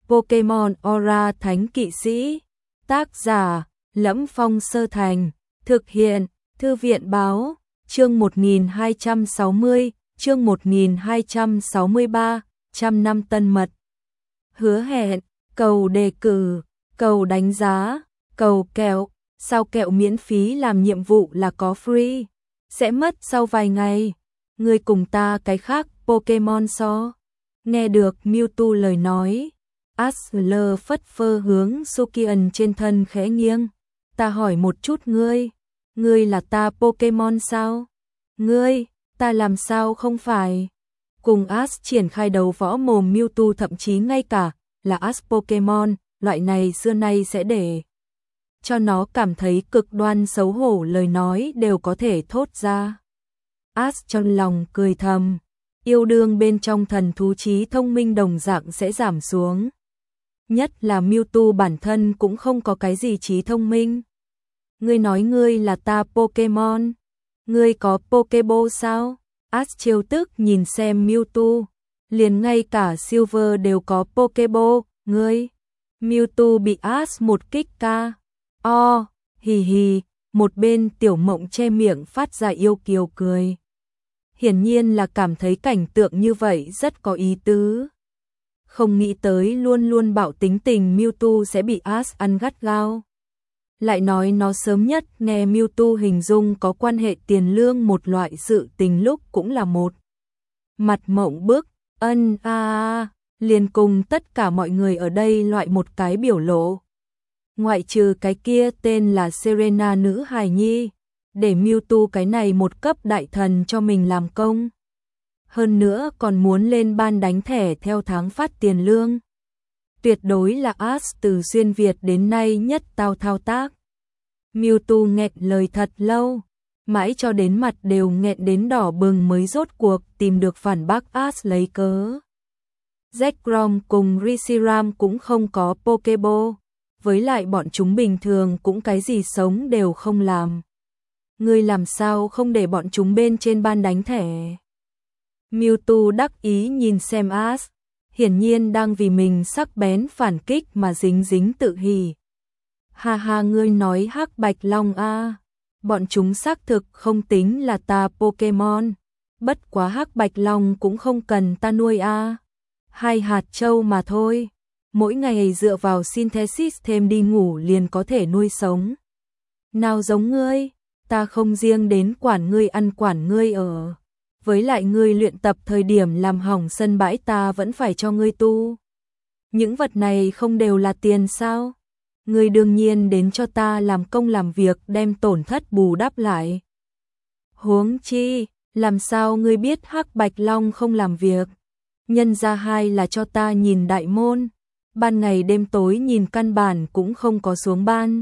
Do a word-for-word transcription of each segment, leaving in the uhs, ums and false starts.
Pokemon Aura Thánh Kỵ Sĩ. Tác giả: Lẫm Phong Sơ Thành. Thực hiện: Thư viện báo. Chương một nghìn hai trăm sáu mươi, chương một nghìn hai trăm sáu mươi ba, trăm năm tân mật. Hứa hẹn, cầu đề cử, cầu đánh giá, cầu kẹo, sao kẹo miễn phí làm nhiệm vụ là có free, sẽ mất sau vài ngày. Người cùng ta cái khác Pokemon so. Nghe được Mewtwo lời nói, Asler phất phơ hướng Sukian trên thân khẽ nghiêng. Ta hỏi một chút ngươi, ngươi là ta Pokemon sao? Ngươi, ta làm sao không phải? Cùng As triển khai đấu võ mồm Mewtwo thậm chí ngay cả là As Pokemon, loại này xưa nay sẽ để cho nó cảm thấy cực đoan xấu hổ lời nói đều có thể thốt ra. As trong lòng cười thầm, yêu đương bên trong thần thú trí thông minh đồng dạng sẽ giảm xuống. Nhất là Mewtwo bản thân cũng không có cái gì trí thông minh. Ngươi nói ngươi là ta Pokemon, ngươi có Pokeball sao? As trêu tức nhìn xem Mewtwo, liền ngay cả Silver đều có Pokeball, ngươi. Mewtwo bị As một kích ca. O, hì hì, một bên Tiểu Mộng che miệng phát ra yêu kiều cười. Hiển nhiên là cảm thấy cảnh tượng như vậy rất có ý tứ. Không nghĩ tới luôn luôn bạo tính tình Mewtwo sẽ bị As ăn gắt gao. Lại nói nó sớm nhất nghe Mewtwo hình dung có quan hệ tiền lương một loại sự tình lúc cũng là một mặt mộng bức, ân a a, liền cùng tất cả mọi người ở đây loại một cái biểu lộ. Ngoại trừ cái kia tên là Serena nữ hài nhi, để Mewtwo cái này một cấp đại thần cho mình làm công. Hơn nữa còn muốn lên ban đánh thẻ theo tháng phát tiền lương. Tuyệt đối là As từ xuyên Việt đến nay nhất tao thao tác. Mewtwo nghẹn lời thật lâu, mãi cho đến mặt đều nghẹn đến đỏ bừng mới rốt cuộc tìm được phản bác As lấy cớ. Zekrom cùng Reshiram cũng không có Pokeball, với lại bọn chúng bình thường cũng cái gì sống đều không làm. Ngươi làm sao không để bọn chúng bên trên ban đánh thẻ? Mewtwo đắc ý nhìn xem As, hiển nhiên đang vì mình sắc bén phản kích mà dính dính tự hỉ. Ha ha, ngươi nói Hắc Bạch Long a, bọn chúng xác thực không tính là ta Pokemon, bất quá Hắc Bạch Long cũng không cần ta nuôi a, hai hạt châu mà thôi, mỗi ngày dựa vào synthesis thêm đi ngủ liền có thể nuôi sống. Nào giống ngươi, ta không riêng đến quản ngươi ăn quản ngươi ở. Với lại ngươi luyện tập thời điểm làm hỏng sân bãi ta vẫn phải cho ngươi tu. Những vật này không đều là tiền sao? Ngươi đương nhiên đến cho ta làm công làm việc đem tổn thất bù đắp lại. Huống chi, làm sao ngươi biết Hắc Bạch Long không làm việc? Nhân ra hai là cho ta nhìn đại môn, ban ngày đêm tối nhìn căn bản cũng không có xuống ban.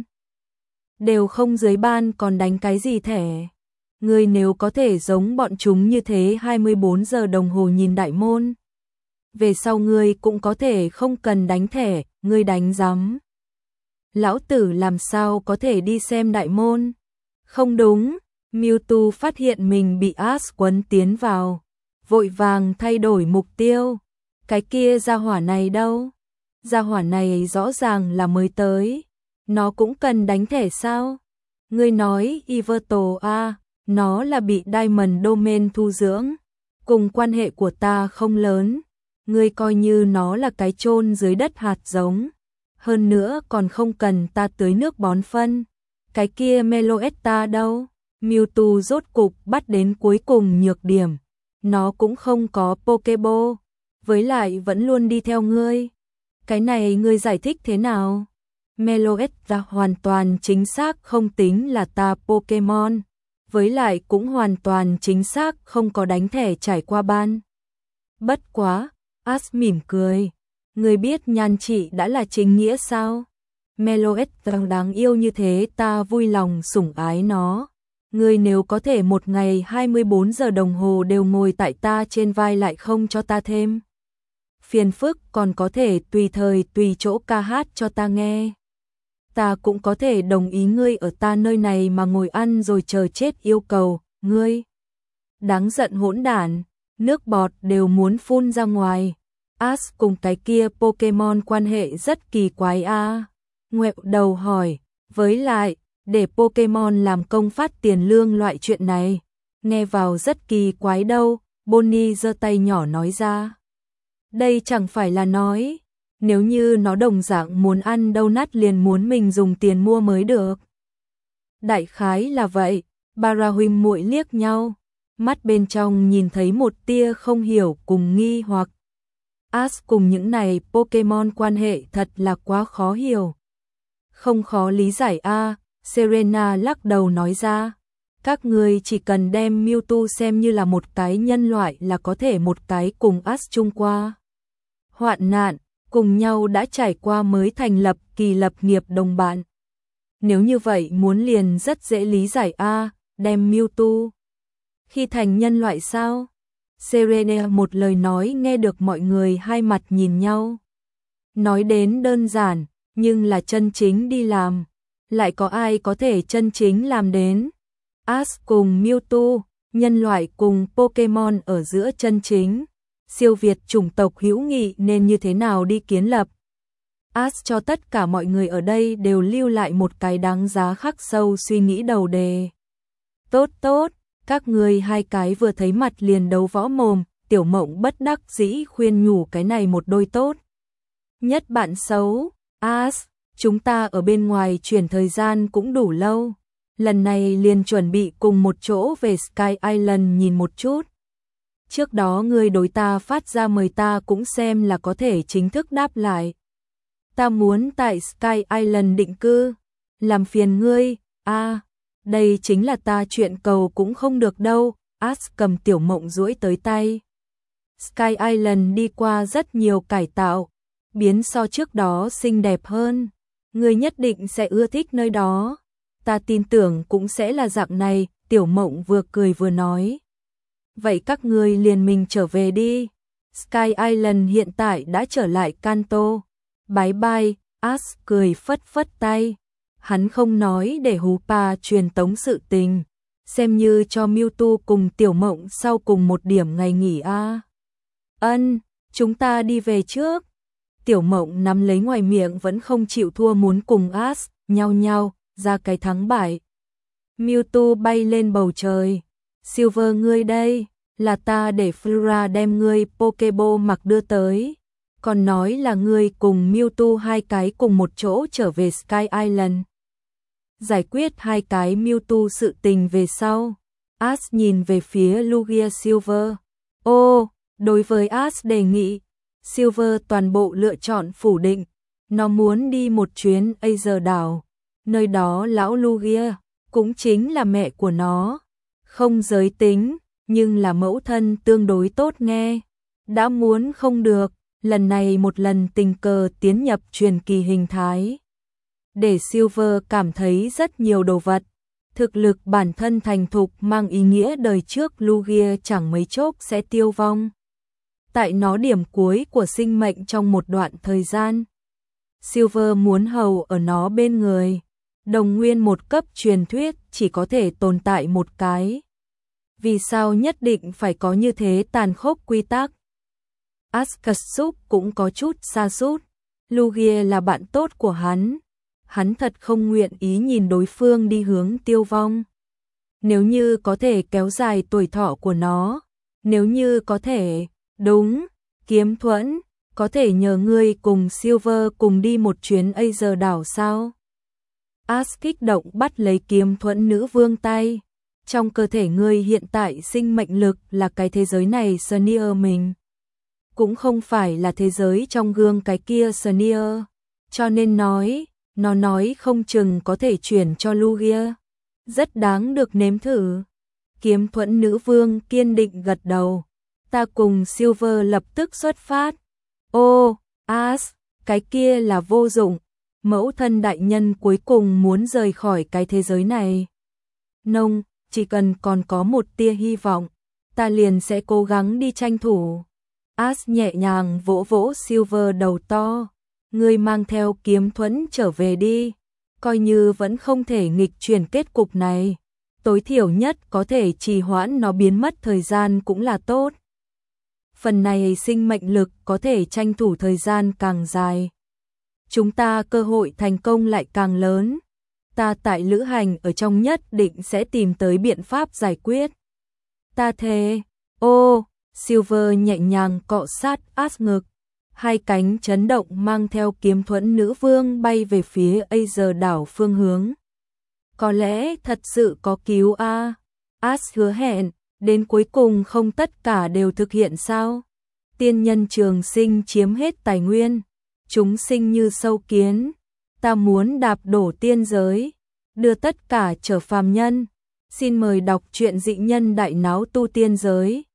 Đều không dưới ban còn đánh cái gì thẻ? Ngươi nếu có thể giống bọn chúng như thế hai mươi bốn giờ đồng hồ nhìn đại môn, về sau ngươi cũng có thể không cần đánh thẻ, ngươi đánh rắm. Lão tử làm sao có thể đi xem đại môn? Không đúng, Mewtwo phát hiện mình bị As quấn tiến vào, vội vàng thay đổi mục tiêu. Cái kia gia hỏa này đâu? Gia hỏa này rõ ràng là mới tới, nó cũng cần đánh thẻ sao? Ngươi nói Yveltal a, nó là bị Diamond Domain thu dưỡng, cùng quan hệ của ta không lớn, ngươi coi như nó là cái chôn dưới đất hạt giống, hơn nữa còn không cần ta tưới nước bón phân. Cái kia Meloetta đâu? Mewtwo rốt cục bắt đến cuối cùng nhược điểm, nó cũng không có Pokeball, với lại vẫn luôn đi theo ngươi. Cái này ngươi giải thích thế nào? Meloetta hoàn toàn chính xác không tính là ta Pokemon, với lại cũng hoàn toàn chính xác không có đánh thẻ trải qua ban. Bất quá, As mỉm cười, ngươi biết nhan trị đã là chính nghĩa sao? Meloetta đáng yêu như thế ta vui lòng sủng ái nó. Ngươi nếu có thể một ngày hai mươi bốn giờ đồng hồ đều ngồi tại ta trên vai lại không cho ta thêm phiền phức, còn có thể tùy thời tùy chỗ ca hát cho ta nghe, ta cũng có thể đồng ý ngươi ở ta nơi này mà ngồi ăn rồi chờ chết yêu cầu, ngươi. Đáng giận hỗn đản, nước bọt đều muốn phun ra ngoài. Ash cùng cái kia Pokemon quan hệ rất kỳ quái a. À. Ngoẹo đầu hỏi, với lại, để Pokemon làm công phát tiền lương loại chuyện này, nghe vào rất kỳ quái đâu, Bonnie giơ tay nhỏ nói ra. Đây chẳng phải là nói, nếu như nó đồng dạng muốn ăn donut liền muốn mình dùng tiền mua mới được. Đại khái là vậy, Bara huynh muội liếc nhau, mắt bên trong nhìn thấy một tia không hiểu cùng nghi hoặc. Ash cùng những này Pokemon quan hệ thật là quá khó hiểu. Không khó lý giải a, à, Serena lắc đầu nói ra. Các người chỉ cần đem Mewtwo xem như là một cái nhân loại là có thể một cái cùng Ash chung qua hoạn nạn, cùng nhau đã trải qua mới thành lập kỳ lập nghiệp đồng bạn. Nếu như vậy muốn liền rất dễ lý giải a, à, đem Mewtwo khi thành nhân loại sao? Serena một lời nói nghe được mọi người hai mặt nhìn nhau. Nói đến đơn giản, nhưng là chân chính đi làm, lại có ai có thể chân chính làm đến? Ash cùng Mewtwo, nhân loại cùng Pokemon ở giữa chân chính, siêu việt chủng tộc hữu nghị nên như thế nào đi kiến lập? Ash cho tất cả mọi người ở đây đều lưu lại một cái đáng giá khắc sâu suy nghĩ đầu đề. Tốt tốt, các người hai cái vừa thấy mặt liền đấu võ mồm, Tiểu Mộng bất đắc dĩ khuyên nhủ cái này một đôi tốt. Nhất bạn xấu, Ash, chúng ta ở bên ngoài chuyển thời gian cũng đủ lâu. Lần này liền chuẩn bị cùng một chỗ về Sky Island nhìn một chút. Trước đó người đối ta phát ra mời ta cũng xem là có thể chính thức đáp lại. Ta muốn tại Sky Island định cư, làm phiền ngươi, a, à, đây chính là ta chuyện cầu cũng không được đâu. Ash cầm Tiểu Mộng duỗi tới tay. Sky Island đi qua rất nhiều cải tạo, biến so trước đó xinh đẹp hơn. Ngươi nhất định sẽ ưa thích nơi đó. Ta tin tưởng cũng sẽ là dạng này, Tiểu Mộng vừa cười vừa nói. Vậy các ngươi liền mình trở về đi. Sky Island hiện tại đã trở lại Kanto. Bye bye, Ash cười phất phất tay. Hắn không nói để Hoopa truyền tống sự tình, xem như cho Mewtwo cùng Tiểu Mộng sau cùng một điểm ngày nghỉ a. À. Ân, chúng ta đi về trước. Tiểu Mộng nắm lấy ngoài miệng vẫn không chịu thua muốn cùng Ash nhau nhau ra cái thắng bại. Mewtwo bay lên bầu trời. Silver ngươi đây, là ta để Flora đem ngươi Pokeball mặc đưa tới. Còn nói là ngươi cùng Mewtwo hai cái cùng một chỗ trở về Sky Island. Giải quyết hai cái Mewtwo sự tình về sau. Ash nhìn về phía Lugia Silver. Ô, đối với Ash đề nghị, Silver toàn bộ lựa chọn phủ định. Nó muốn đi một chuyến Aether đảo. Nơi đó lão Lugia, cũng chính là mẹ của nó. Không giới tính, nhưng là mẫu thân tương đối tốt nghe. Đã muốn không được, lần này một lần tình cờ tiến nhập truyền kỳ hình thái. Để Silver cảm thấy rất nhiều đồ vật. Thực lực bản thân thành thục mang ý nghĩa đời trước Lugia chẳng mấy chốc sẽ tiêu vong. Tại nó điểm cuối của sinh mệnh trong một đoạn thời gian. Silver muốn hầu ở nó bên người. Đồng nguyên một cấp truyền thuyết chỉ có thể tồn tại một cái. Vì sao nhất định phải có như thế tàn khốc quy tắc? Akatsuki cũng có chút sa sút. Lugia là bạn tốt của hắn. Hắn thật không nguyện ý nhìn đối phương đi hướng tiêu vong. Nếu như có thể kéo dài tuổi thọ của nó. Nếu như có thể, đúng, Kiếm Thuẫn, có thể nhờ ngươi cùng Silver cùng đi một chuyến Aether đảo sao? Ash kích động bắt lấy Kiếm Thuẫn nữ vương tay. Trong cơ thể ngươi hiện tại sinh mệnh lực là cái thế giới này Sneer mình. Cũng không phải là thế giới trong gương cái kia Sneer. Cho nên nói, nó nói không chừng có thể chuyển cho Lugia. Rất đáng được nếm thử. Kiếm Thuẫn nữ vương kiên định gật đầu. Ta cùng Silver lập tức xuất phát. Ô, Ash, cái kia là vô dụng. Mẫu thân đại nhân cuối cùng muốn rời khỏi cái thế giới này. Nông, chỉ cần còn có một tia hy vọng, ta liền sẽ cố gắng đi tranh thủ. Ash nhẹ nhàng vỗ vỗ Silver đầu to. Ngươi mang theo Kiếm Thuẫn trở về đi. Coi như vẫn không thể nghịch chuyển kết cục này. Tối thiểu nhất có thể trì hoãn nó biến mất thời gian cũng là tốt. phần này sinh mệnh lực có thể tranh thủ thời gian càng dài. Chúng ta cơ hội thành công lại càng lớn. Ta tại lữ hành ở trong nhất định sẽ tìm tới biện pháp giải quyết. Ta thề. Ô, Silver nhẹ nhàng cọ sát Ash ngực. Hai cánh chấn động mang theo kiếm thuẫn nữ vương bay về phía Azer đảo phương hướng. Có lẽ thật sự có cứu a. Ash hứa hẹn, đến cuối cùng không tất cả đều thực hiện sao? Tiên nhân trường sinh chiếm hết tài nguyên, chúng sinh như sâu kiến, ta muốn đạp đổ tiên giới, đưa tất cả trở phàm nhân. Xin mời đọc truyện Dị Nhân Đại Náo Tu Tiên Giới.